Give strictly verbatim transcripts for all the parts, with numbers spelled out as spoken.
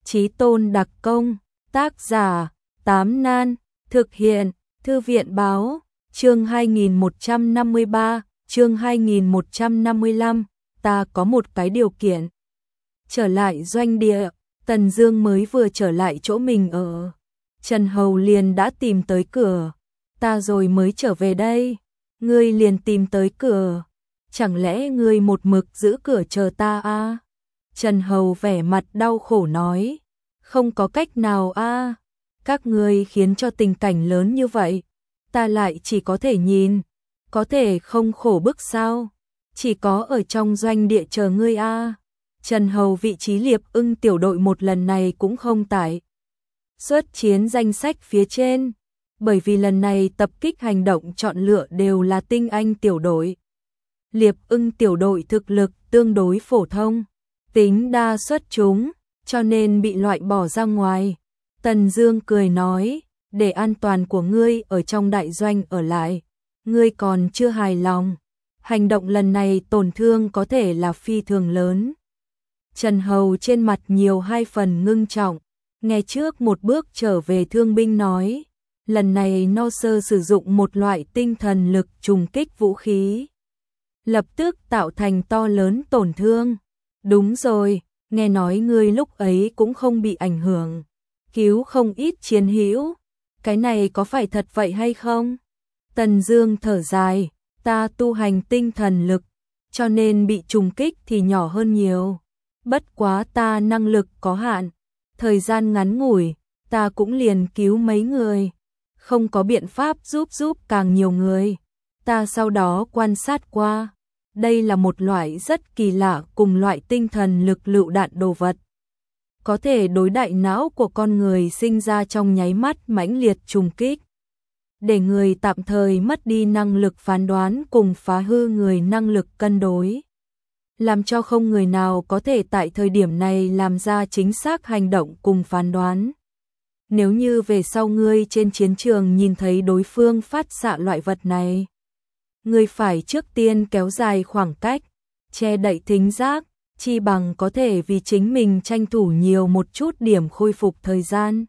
Chí tôn đặc công, tác giả, Tám Nan, thực hiện, Thư viện báo, chương hai nghìn một trăm năm mươi ba, chương hai nghìn một trăm năm mươi lăm, ta có một cái điều kiện. Trở lại doanh địa, Tần Dương mới vừa trở lại chỗ mình ở, Trần Hầu liền đã tìm tới cửa. Ta rồi mới trở về đây, ngươi liền tìm tới cửa, chẳng lẽ ngươi một mực giữ cửa chờ ta à? Trần Hầu vẻ mặt đau khổ nói, không có cách nào a, à. Các ngươi khiến cho tình cảnh lớn như vậy, ta lại chỉ có thể nhìn, có thể không khổ bức sao? Chỉ có ở trong doanh địa chờ ngươi a. À. Trần Hầu vị trí Liệp Ưng tiểu đội một lần này cũng không tại xuất chiến danh sách phía trên, bởi vì lần này tập kích hành động chọn lựa đều là tinh anh tiểu đội. Liệp Ưng tiểu đội thực lực tương đối phổ thông, tính đa xuất chúng, cho nên bị loại bỏ ra ngoài. Tần Dương cười nói, để an toàn của ngươi ở trong đại doanh ở lại, ngươi còn chưa hài lòng. Hành động lần này tổn thương có thể là phi thường lớn. Trần Hầu trên mặt nhiều hai phần ngưng trọng, nghe trước một bước trở về thương binh nói, lần này No Sơ sử dụng một loại tinh thần lực trùng kích vũ khí, lập tức tạo thành to lớn tổn thương. Đúng rồi, nghe nói ngươi lúc ấy cũng không bị ảnh hưởng, cứu không ít chiến hữu, cái này có phải thật vậy hay không? Tần Dương thở dài, ta tu hành tinh thần lực, cho nên bị trùng kích thì nhỏ hơn nhiều. Bất quá ta năng lực có hạn, thời gian ngắn ngủi, ta cũng liền cứu mấy người, không có biện pháp giúp giúp càng nhiều người. Ta sau đó quan sát qua, đây là một loại rất kỳ lạ cùng loại tinh thần lực lựu đạn đồ vật, có thể đối đại não của con người sinh ra trong nháy mắt mãnh liệt trùng kích, để người tạm thời mất đi năng lực phán đoán cùng phá hư người năng lực cân đối, làm cho không người nào có thể tại thời điểm này làm ra chính xác hành động cùng phán đoán. Nếu như về sau ngươi trên chiến trường nhìn thấy đối phương phát xạ loại vật này, ngươi phải trước tiên kéo dài khoảng cách, che đậy thính giác, chi bằng có thể vì chính mình tranh thủ nhiều một chút điểm khôi phục thời gian.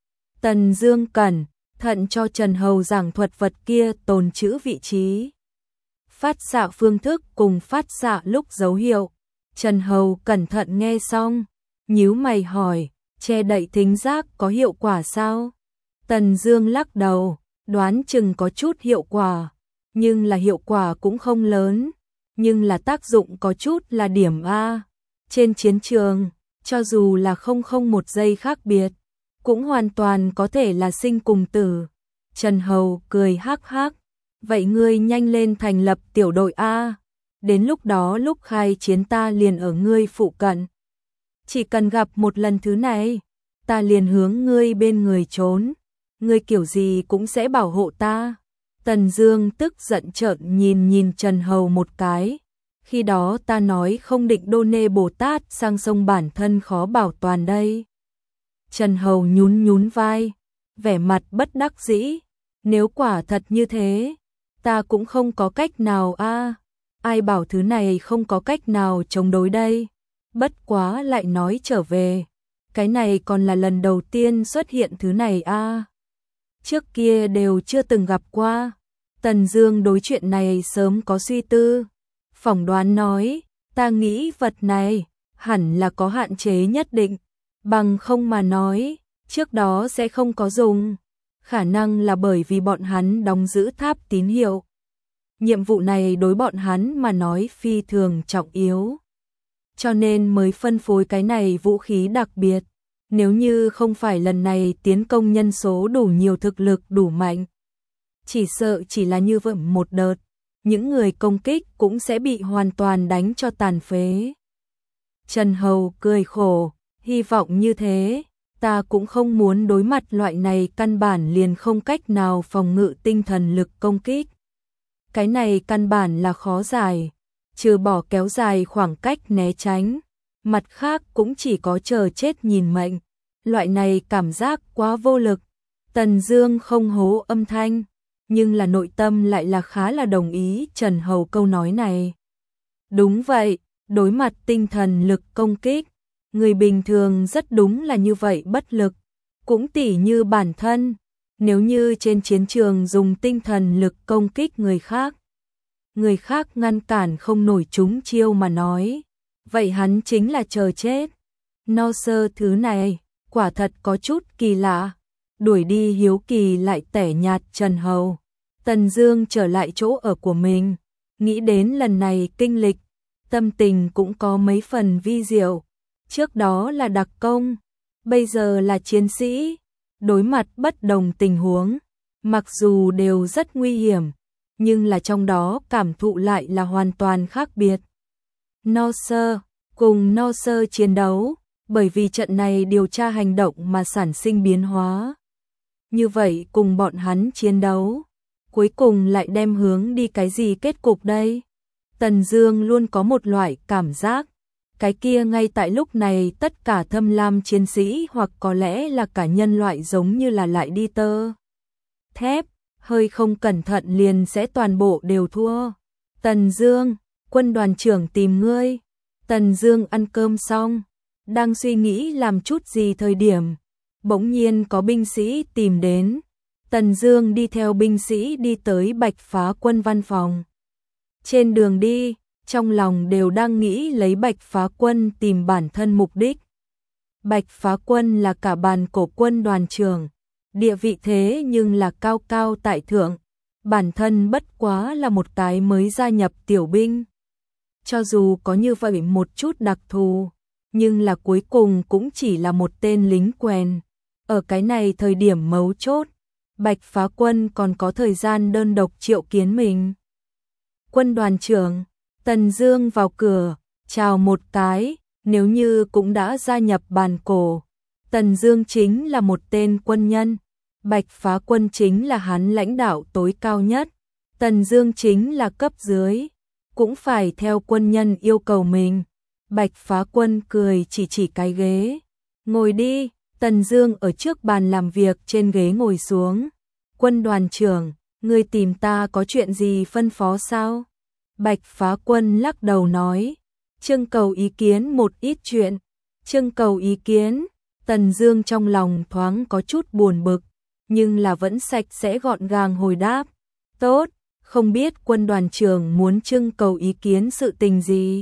Tần Dương cẩn thận cho Trần Hầu giảng thuật vật kia tồn trữ vị trí, phát xạ phương thức cùng phát xạ lúc dấu hiệu. Trần Hầu cẩn thận nghe xong, nhíu mày hỏi, che đậy thính giác có hiệu quả sao? Tần Dương lắc đầu, đoán chừng có chút hiệu quả, nhưng là hiệu quả cũng không lớn, nhưng là tác dụng có chút là điểm A. Trên chiến trường, cho dù là không không một giây khác biệt, cũng hoàn toàn có thể là sinh cùng tử. Trần Hầu cười hắc hắc, vậy ngươi nhanh lên thành lập tiểu đội A, đến lúc đó lúc khai chiến ta liền ở ngươi phụ cận. Chỉ cần gặp một lần thứ này, ta liền hướng ngươi bên người trốn, ngươi kiểu gì cũng sẽ bảo hộ ta. Tần Dương tức giận trợn nhìn nhìn Trần Hầu một cái, khi đó ta nói không định đô nê Bồ Tát sang sông bản thân khó bảo toàn đây. Trần Hầu nhún nhún vai, vẻ mặt bất đắc dĩ, nếu quả thật như thế, ta cũng không có cách nào a, à. Ai bảo thứ này không có cách nào chống đối đây. Bất quá lại nói trở về, cái này còn là lần đầu tiên xuất hiện thứ này a. À. Trước kia đều chưa từng gặp qua. Tần Dương đối chuyện này sớm có suy tư, phỏng đoán nói, ta nghĩ vật này hẳn là có hạn chế nhất định, bằng không mà nói, trước đó sẽ không có dùng. Khả năng là bởi vì bọn hắn đóng giữ tháp tín hiệu. Nhiệm vụ này đối bọn hắn mà nói phi thường trọng yếu, cho nên mới phân phối cái này vũ khí đặc biệt. Nếu như không phải lần này tiến công nhân số đủ nhiều, thực lực đủ mạnh, chỉ sợ chỉ là như vậy một đợt, những người công kích cũng sẽ bị hoàn toàn đánh cho tàn phế. Trần Hầu cười khổ, hy vọng như thế, ta cũng không muốn đối mặt loại này căn bản liền không cách nào phòng ngự tinh thần lực công kích. Cái này căn bản là khó giải, trừ bỏ kéo dài khoảng cách né tránh, mặt khác cũng chỉ có chờ chết nhìn mệnh. Loại này cảm giác quá vô lực. Tần Dương không hố âm thanh, nhưng là nội tâm lại là khá là đồng ý Trần Hầu câu nói này. Đúng vậy, đối mặt tinh thần lực công kích, Người bình thường rất đúng là như vậy bất lực, cũng tỉ như bản thân, nếu như trên chiến trường dùng tinh thần lực công kích người khác, người khác ngăn cản không nổi chúng chiêu mà nói, vậy hắn chính là chờ chết. No sơ thứ này, quả thật có chút kỳ lạ, đuổi đi hiếu kỳ lại tẻ nhạt Trần Hầu. Tần Dương trở lại chỗ ở của mình, nghĩ đến lần này kinh lịch, tâm tình cũng có mấy phần vi diệu. Trước đó là đặc công, bây giờ là chiến sĩ, đối mặt bất đồng tình huống, mặc dù đều rất nguy hiểm, nhưng là trong đó cảm thụ lại là hoàn toàn khác biệt. No sơ, cùng No sơ chiến đấu, bởi vì trận này điều tra hành động mà sản sinh biến hóa. Như vậy cùng bọn hắn chiến đấu, cuối cùng lại đem hướng đi cái gì kết cục đây? Tần Dương luôn có một loại cảm giác, cái kia ngay tại lúc này tất cả thâm lam chiến sĩ hoặc có lẽ là cả nhân loại giống như là lại đi tơ thép, hơi không cẩn thận liền sẽ toàn bộ đều thua. Tần Dương, quân đoàn trưởng tìm ngươi. Tần Dương ăn cơm xong, đang suy nghĩ làm chút gì thời điểm, bỗng nhiên có binh sĩ tìm đến. Tần Dương đi theo binh sĩ đi tới Bạch Phá Quân văn phòng. Trên đường đi, trong lòng đều đang nghĩ lấy Bạch Phá Quân tìm bản thân mục đích. Bạch Phá Quân là cả bàn cổ quân đoàn trưởng, địa vị thế nhưng là cao cao tại thượng, bản thân bất quá là một cái mới gia nhập tiểu binh. Cho dù có như vậy một chút đặc thù, nhưng là cuối cùng cũng chỉ là một tên lính quèn. Ở cái này thời điểm mấu chốt, Bạch Phá Quân còn có thời gian đơn độc triệu kiến mình. Quân đoàn trưởng, Tần Dương vào cửa, chào một cái, nếu như cũng đã gia nhập bàn cổ. Tần Dương chính là một tên quân nhân, Bạch Phá Quân chính là hắn lãnh đạo tối cao nhất, Tần Dương chính là cấp dưới, cũng phải theo quân nhân yêu cầu mình. Bạch Phá Quân cười chỉ chỉ cái ghế, ngồi đi. Tần Dương ở trước bàn làm việc trên ghế ngồi xuống. Quân đoàn trưởng, ngươi tìm ta có chuyện gì phân phó sao? Bạch Phá Quân lắc đầu nói, trưng cầu ý kiến một ít chuyện. Trưng cầu ý kiến, Tần Dương trong lòng thoáng có chút buồn bực, nhưng là vẫn sạch sẽ gọn gàng hồi đáp, tốt, không biết quân đoàn trưởng muốn trưng cầu ý kiến sự tình gì?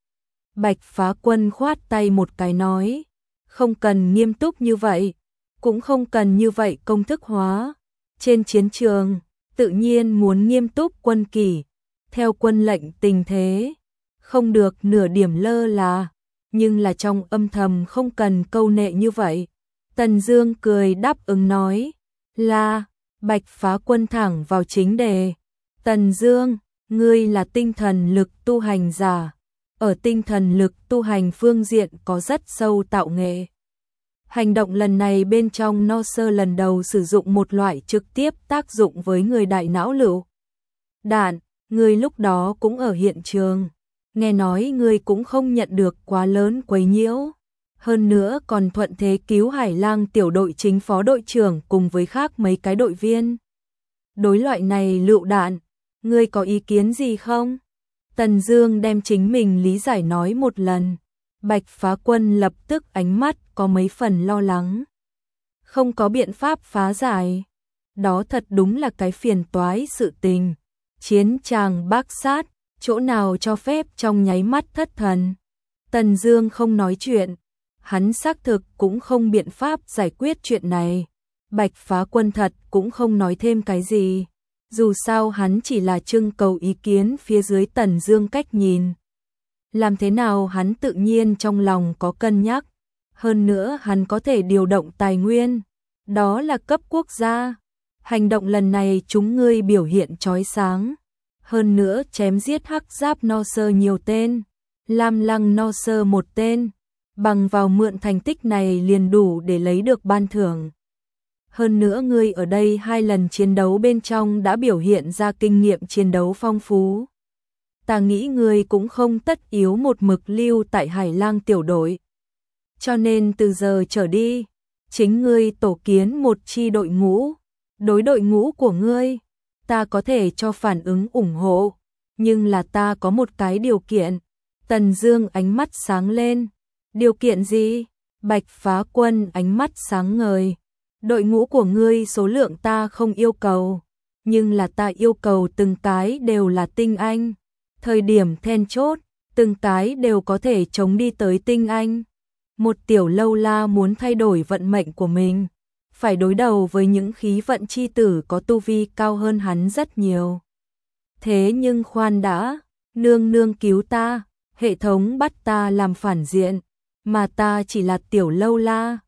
Bạch Phá Quân khoát tay một cái nói, không cần nghiêm túc như vậy, cũng không cần như vậy công thức hóa. Trên chiến trường, tự nhiên muốn nghiêm túc quân kỷ, theo quân lệnh tình thế, không được nửa điểm lơ là, nhưng là trong âm thầm không cần câu nệ như vậy. Tần Dương cười đáp ứng nói, là. Bạch Phá Quân thẳng vào chính đề, Tần Dương, ngươi là tinh thần lực tu hành giả, ở tinh thần lực tu hành phương diện có rất sâu tạo nghệ. Hành động lần này bên trong No sơ lần đầu sử dụng một loại trực tiếp tác dụng với người đại não lựu đạn, ngươi lúc đó cũng ở hiện trường, nghe nói ngươi cũng không nhận được quá lớn quấy nhiễu, hơn nữa còn thuận thế cứu Hải Lang tiểu đội chính phó đội trưởng cùng với khác mấy cái đội viên. Đối loại này lựu đạn, ngươi có ý kiến gì không? Tần Dương đem chính mình lý giải nói một lần. Bạch Phá Quân lập tức ánh mắt có mấy phần lo lắng. Không có biện pháp phá giải. Đó thật đúng là cái phiền toái sự tình. Chiến tràng bác sát, chỗ nào cho phép trong nháy mắt thất thần. Tần Dương không nói chuyện. Hắn xác thực cũng không biện pháp giải quyết chuyện này. Bạch Phá Quân thật cũng không nói thêm cái gì. Dù sao hắn chỉ là trưng cầu ý kiến phía dưới Tần Dương cách nhìn. Làm thế nào hắn tự nhiên trong lòng có cân nhắc. Hơn nữa hắn có thể điều động tài nguyên. Đó là cấp quốc gia. Hành động lần này chúng ngươi biểu hiện chói sáng. Hơn nữa chém giết hắc giáp No sơ nhiều tên. Lam Lăng No sơ một tên. Bằng vào mượn thành tích này liền đủ để lấy được ban thưởng. Hơn nữa ngươi ở đây hai lần chiến đấu bên trong đã biểu hiện ra kinh nghiệm chiến đấu phong phú. Ta nghĩ ngươi cũng không tất yếu một mực lưu tại Hải Lang tiểu đội. Cho nên từ giờ trở đi, chính ngươi tổ kiến một chi đội ngũ. Đối đội ngũ của ngươi, ta có thể cho phản ứng ủng hộ, nhưng là ta có một cái điều kiện. Tần Dương ánh mắt sáng lên. Điều kiện gì? Bạch Phá Quân ánh mắt sáng ngời. Đội ngũ của ngươi số lượng ta không yêu cầu, nhưng là ta yêu cầu từng cái đều là tinh anh. Thời điểm then chốt, từng cái đều có thể chống đi tới tinh anh. Một tiểu lâu la muốn thay đổi vận mệnh của mình, phải đối đầu với những khí vận chi tử có tu vi cao hơn hắn rất nhiều. Thế nhưng khoan đã, nương nương cứu ta, hệ thống bắt ta làm phản diện, mà ta chỉ là tiểu lâu la,